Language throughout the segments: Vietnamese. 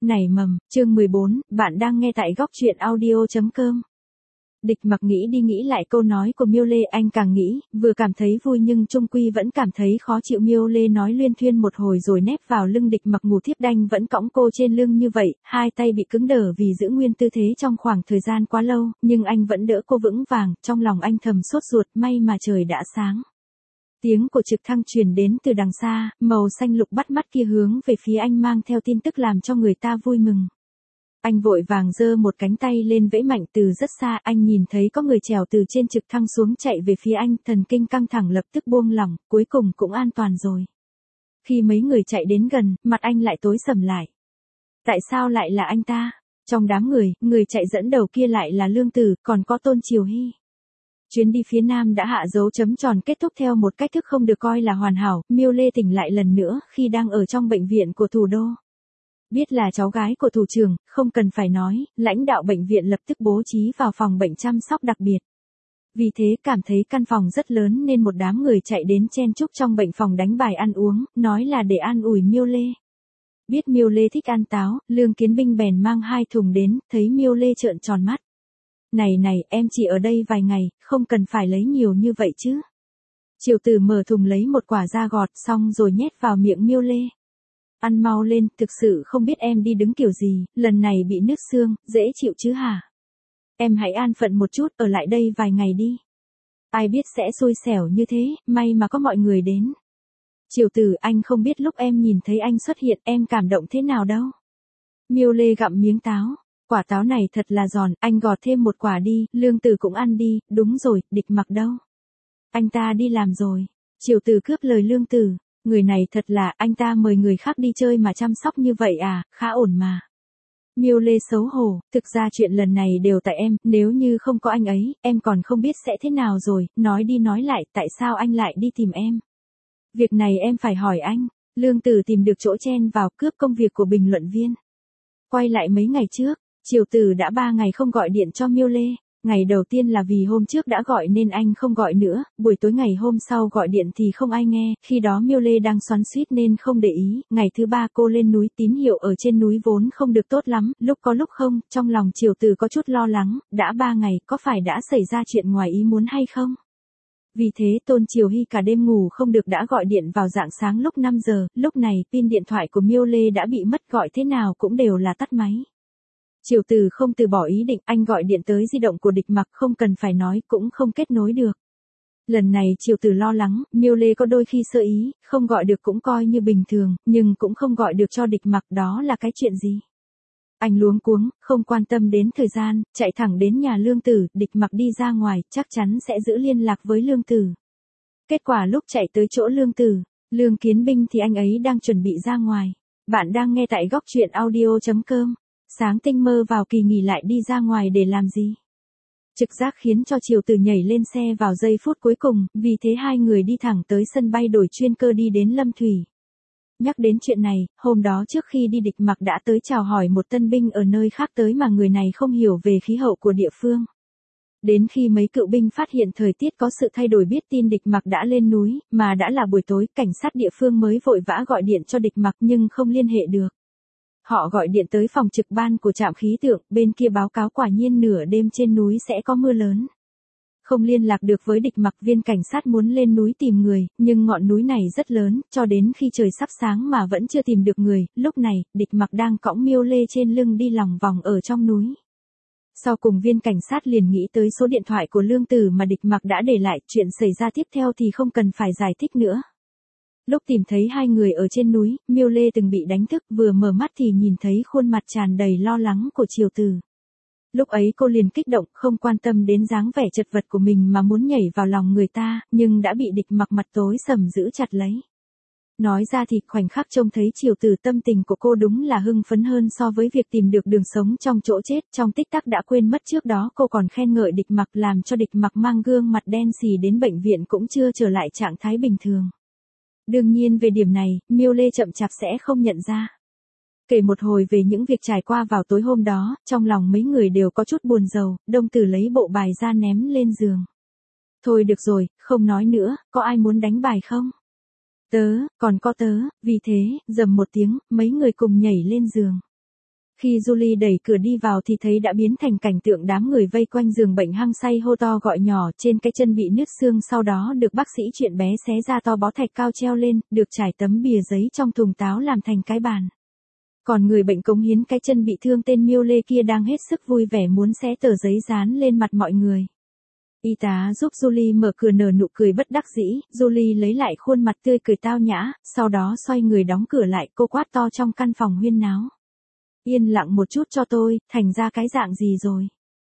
Nảy mầm, chương 14, bạn đang nghe tại góc truyện audio.com. Địch Mặc nghĩ đi nghĩ lại câu nói của Miêu Lê, anh càng nghĩ, vừa cảm thấy vui nhưng chung quy vẫn cảm thấy khó chịu. Miêu Lê nói luyên thuyên một hồi rồi nép vào lưng Địch Mặc ngủ thiếp, đanh vẫn cõng cô trên lưng như vậy, hai tay bị cứng đờ vì giữ nguyên tư thế trong khoảng thời gian quá lâu, nhưng anh vẫn đỡ cô vững vàng, trong lòng anh thầm sốt ruột, may mà trời đã sáng. Tiếng của trực thăng truyền đến từ đằng xa, màu xanh lục bắt mắt kia hướng về phía anh mang theo tin tức làm cho người ta vui mừng. Anh vội vàng giơ một cánh tay lên vẫy mạnh. Từ rất xa anh nhìn thấy có người trèo từ trên trực thăng xuống chạy về phía anh, thần kinh căng thẳng lập tức buông lỏng, cuối cùng cũng an toàn rồi. Khi mấy người chạy đến gần, mặt anh lại tối sầm lại. Tại sao lại là anh ta? Trong đám người chạy dẫn đầu kia lại là Lương Tử, còn có Tôn Triều Hy. Chuyến đi phía Nam đã hạ dấu chấm tròn, kết thúc theo một cách thức không được coi là hoàn hảo. Miêu Lê tỉnh lại lần nữa khi đang ở trong bệnh viện của thủ đô. Biết là cháu gái của thủ trưởng, không cần phải nói, lãnh đạo bệnh viện lập tức bố trí vào phòng bệnh chăm sóc đặc biệt. Vì thế cảm thấy căn phòng rất lớn nên một đám người chạy đến chen chúc trong bệnh phòng đánh bài ăn uống, nói là để an ủi Miêu Lê. Biết Miêu Lê thích ăn táo, Lương Kiến Binh bèn mang 2 thùng đến, thấy Miêu Lê trợn tròn mắt. Này, em chỉ ở đây vài ngày, không cần phải lấy nhiều như vậy chứ. Triều Tử mở thùng lấy một quả ra gọt xong rồi nhét vào miệng Miêu Lê. Ăn mau lên, thực sự không biết em đi đứng kiểu gì, lần này bị nứt xương, dễ chịu chứ hả? Em hãy an phận một chút, ở lại đây vài ngày đi. Ai biết sẽ xui xẻo như thế, may mà có mọi người đến. Triều Tử, anh không biết lúc em nhìn thấy anh xuất hiện em cảm động thế nào đâu. Miêu Lê gặm miếng táo. Quả táo này thật là giòn, anh gọt thêm một quả đi, Lương Tử cũng ăn đi, đúng rồi, Địch Mặc đâu? Anh ta đi làm rồi. Triều Tử cướp lời Lương Tử, người này thật là, anh ta mời người khác đi chơi mà chăm sóc như vậy à, khá ổn mà. Miêu Lê xấu hổ, thực ra chuyện lần này đều tại em, nếu như không có anh ấy, em còn không biết sẽ thế nào rồi, nói đi nói lại, tại sao anh lại đi tìm em? Việc này em phải hỏi anh. Lương Tử tìm được chỗ chen vào, cướp công việc của bình luận viên. Quay lại mấy ngày trước. Triều Tử đã 3 ngày không gọi điện cho Miêu Lê. Ngày đầu tiên là vì hôm trước đã gọi nên anh không gọi nữa, buổi tối ngày hôm sau gọi điện thì không ai nghe, khi đó Miêu Lê đang xoắn xuýt nên không để ý. Ngày thứ 3 cô lên núi, tín hiệu ở trên núi vốn không được tốt lắm, lúc có lúc không, trong lòng Triều Tử có chút lo lắng, đã 3 ngày, có phải đã xảy ra chuyện ngoài ý muốn hay không? Vì thế Tôn Triều Hy cả đêm ngủ không được đã gọi điện vào rạng sáng lúc 5 giờ, lúc này pin điện thoại của Miêu Lê đã bị mất, gọi thế nào cũng đều là tắt máy. Triều Tử không từ bỏ ý định, anh gọi điện tới di động của Địch Mặc, không cần phải nói cũng không kết nối được. Lần này Triều Tử lo lắng, Miêu Lê có đôi khi sơ ý, không gọi được cũng coi như bình thường, nhưng cũng không gọi được cho Địch Mặc, đó là cái chuyện gì? Anh luống cuống, không quan tâm đến thời gian, chạy thẳng đến nhà Lương Tử, Địch Mặc đi ra ngoài, chắc chắn sẽ giữ liên lạc với Lương Tử. Kết quả lúc chạy tới chỗ Lương Tử, Lương Kiến Binh thì anh ấy đang chuẩn bị ra ngoài. Bạn đang nghe tại góc truyện audio.com. Sáng tinh mơ vào kỳ nghỉ lại đi ra ngoài để làm gì? Trực giác khiến cho Triều Tử nhảy lên xe vào giây phút cuối cùng, vì thế hai người đi thẳng tới sân bay đổi chuyên cơ đi đến Lâm Thủy. Nhắc đến chuyện này, hôm đó trước khi đi Địch Mặc đã tới chào hỏi một tân binh ở nơi khác tới mà người này không hiểu về khí hậu của địa phương. Đến khi mấy cựu binh phát hiện thời tiết có sự thay đổi biết tin Địch Mặc đã lên núi, mà đã là buổi tối, cảnh sát địa phương mới vội vã gọi điện cho Địch Mặc nhưng không liên hệ được. Họ gọi điện tới phòng trực ban của trạm khí tượng, bên kia báo cáo quả nhiên nửa đêm trên núi sẽ có mưa lớn. Không liên lạc được với Địch Mặc, viên cảnh sát muốn lên núi tìm người, nhưng ngọn núi này rất lớn, cho đến khi trời sắp sáng mà vẫn chưa tìm được người, lúc này, Địch Mặc đang cõng Miêu Lê trên lưng đi lòng vòng ở trong núi. Sau cùng viên cảnh sát liền nghĩ tới số điện thoại của Lương Tử mà Địch Mặc đã để lại, chuyện xảy ra tiếp theo thì không cần phải giải thích nữa. Lúc tìm thấy hai người ở trên núi, Miêu Lê từng bị đánh thức, vừa mở mắt thì nhìn thấy khuôn mặt tràn đầy lo lắng của Triều Tử. Lúc ấy cô liền kích động, không quan tâm đến dáng vẻ chật vật của mình mà muốn nhảy vào lòng người ta, nhưng đã bị Địch Mặc mặt tối sầm giữ chặt lấy. Nói ra thì khoảnh khắc trông thấy Triều Tử, tâm tình của cô đúng là hưng phấn hơn so với việc tìm được đường sống trong chỗ chết, trong tích tắc đã quên mất trước đó cô còn khen ngợi Địch Mặc, làm cho Địch Mặc mang gương mặt đen xì đến bệnh viện cũng chưa trở lại trạng thái bình thường. Đương nhiên về điểm này, Miêu Lê chậm chạp sẽ không nhận ra. Kể một hồi về những việc trải qua vào tối hôm đó, trong lòng mấy người đều có chút buồn rầu, Đông Tử lấy bộ bài ra ném lên giường. Thôi được rồi, không nói nữa, có ai muốn đánh bài không? Tớ, còn có tớ, vì thế, rầm một tiếng, mấy người cùng nhảy lên giường. Khi Julie đẩy cửa đi vào thì thấy đã biến thành cảnh tượng đám người vây quanh giường bệnh hăng say hô to gọi nhỏ, trên cái chân bị nứt xương sau đó được bác sĩ chuyện bé xé ra to bó thạch cao treo lên, được trải tấm bìa giấy trong thùng táo làm thành cái bàn. Còn người bệnh cống hiến cái chân bị thương tên Miêu Lê kia đang hết sức vui vẻ muốn xé tờ giấy dán lên mặt mọi người. Y tá giúp Julie mở cửa nở nụ cười bất đắc dĩ, Julie lấy lại khuôn mặt tươi cười tao nhã, sau đó xoay người đóng cửa lại, cô quát to trong căn phòng huyên náo. Yên lặng một chút cho tôi, thành ra cái dạng gì rồi?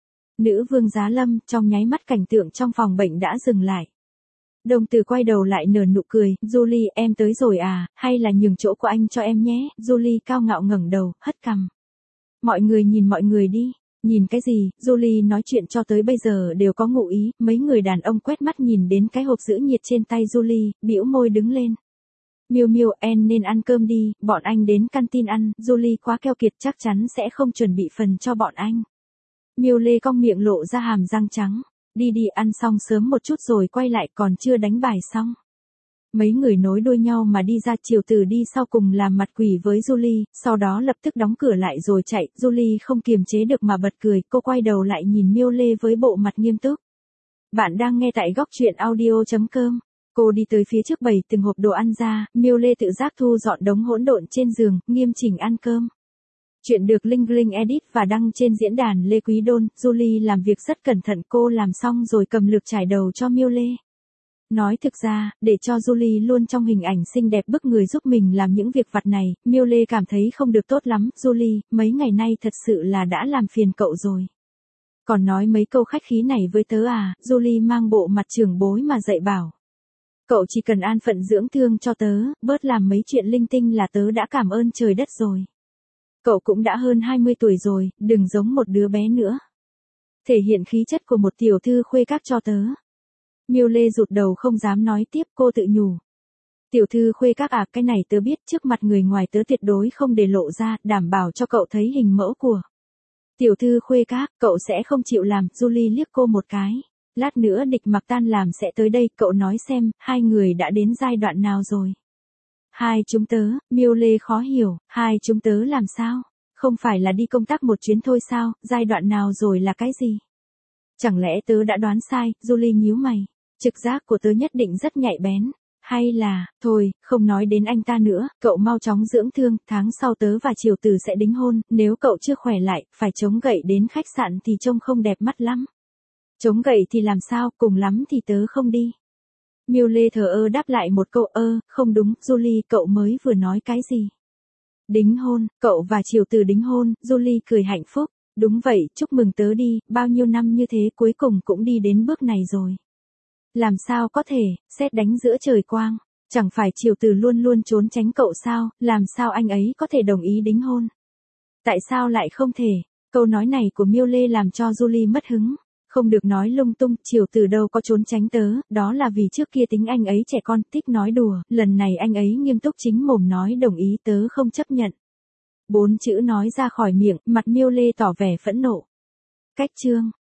Nữ vương Giá Lâm, trong nháy mắt cảnh tượng trong phòng bệnh đã dừng lại. Đồng Tử quay đầu lại nở nụ cười, Julie, em tới rồi à, hay là nhường chỗ của anh cho em nhé, Julie cao ngạo ngẩng đầu, hất cằm. Mọi người nhìn mọi người đi, nhìn cái gì, Julie nói chuyện cho tới bây giờ đều có ngụ ý, mấy người đàn ông quét mắt nhìn đến cái hộp giữ nhiệt trên tay Julie, bĩu môi đứng lên. Miêu Miêu, em nên ăn cơm đi, bọn anh đến canteen ăn, Julie quá keo kiệt chắc chắn sẽ không chuẩn bị phần cho bọn anh. Miêu Lê cong miệng lộ ra hàm răng trắng, đi đi ăn xong sớm một chút rồi quay lại còn chưa đánh bài xong. Mấy người nối đuôi nhau mà đi ra, Triều Tử đi sau cùng làm mặt quỷ với Julie, sau đó lập tức đóng cửa lại rồi chạy, Julie không kiềm chế được mà bật cười, cô quay đầu lại nhìn Miêu Lê với bộ mặt nghiêm túc. Bạn đang nghe tại góc truyện audio.com. Cô đi tới phía trước bày từng hộp đồ ăn ra, Miêu Lê tự giác thu dọn đống hỗn độn trên giường, nghiêm chỉnh ăn cơm. Chuyện được Linh edit và đăng trên diễn đàn Lê Quý Đôn, Julie làm việc rất cẩn thận, cô làm xong rồi cầm lược trải đầu cho Miêu Lê. Nói thực ra, để cho Julie luôn trong hình ảnh xinh đẹp bức người giúp mình làm những việc vặt này, Miêu Lê cảm thấy không được tốt lắm, Julie, mấy ngày nay thật sự là đã làm phiền cậu rồi. Còn nói mấy câu khách khí này với tớ à, Julie mang bộ mặt trưởng bối mà dạy bảo. Cậu chỉ cần an phận dưỡng thương cho tớ, bớt làm mấy chuyện linh tinh là tớ đã cảm ơn trời đất rồi. Cậu cũng đã hơn 20 tuổi rồi, đừng giống một đứa bé nữa. Thể hiện khí chất của một tiểu thư khuê các cho tớ. Miêu Lê rụt đầu không dám nói tiếp, cô tự nhủ. Tiểu thư khuê các à, cái này tớ biết, trước mặt người ngoài tớ tuyệt đối không để lộ ra, đảm bảo cho cậu thấy hình mẫu của tiểu thư khuê các, cậu sẽ không chịu làm, Julie liếc cô một cái. Lát nữa Địch Mặc tan làm sẽ tới đây, cậu nói xem, hai người đã đến giai đoạn nào rồi? Hai chúng tớ, Miêu Lê khó hiểu, hai chúng tớ làm sao? Không phải là đi công tác một chuyến thôi sao, giai đoạn nào rồi là cái gì? Chẳng lẽ tớ đã đoán sai, Julie nhíu mày. Trực giác của tớ nhất định rất nhạy bén. Hay là, thôi, không nói đến anh ta nữa, cậu mau chóng dưỡng thương, tháng sau tớ và Triều Tử sẽ đính hôn, nếu cậu chưa khỏe lại, phải chống gậy đến khách sạn thì trông không đẹp mắt lắm. Chống gậy thì làm sao, cùng lắm thì tớ không đi. Miêu Lê thờ ơ đáp lại một câu không đúng, Julie, cậu mới vừa nói cái gì? Đính hôn, cậu và Triều Tử đính hôn, Julie cười hạnh phúc. Đúng vậy, chúc mừng tớ đi, bao nhiêu năm như thế cuối cùng cũng đi đến bước này rồi. Làm sao có thể, sét đánh giữa trời quang, chẳng phải Triều Tử luôn luôn trốn tránh cậu sao, làm sao anh ấy có thể đồng ý đính hôn? Tại sao lại không thể? Câu nói này của Miêu Lê làm cho Julie mất hứng. Không được nói lung tung, Triều Tử đâu có trốn tránh tớ, đó là vì trước kia tính anh ấy trẻ con, thích nói đùa, lần này anh ấy nghiêm túc chính mồm nói đồng ý, tớ không chấp nhận. 4 chữ nói ra khỏi miệng, mặt Miêu Lê tỏ vẻ phẫn nộ. Cách chương.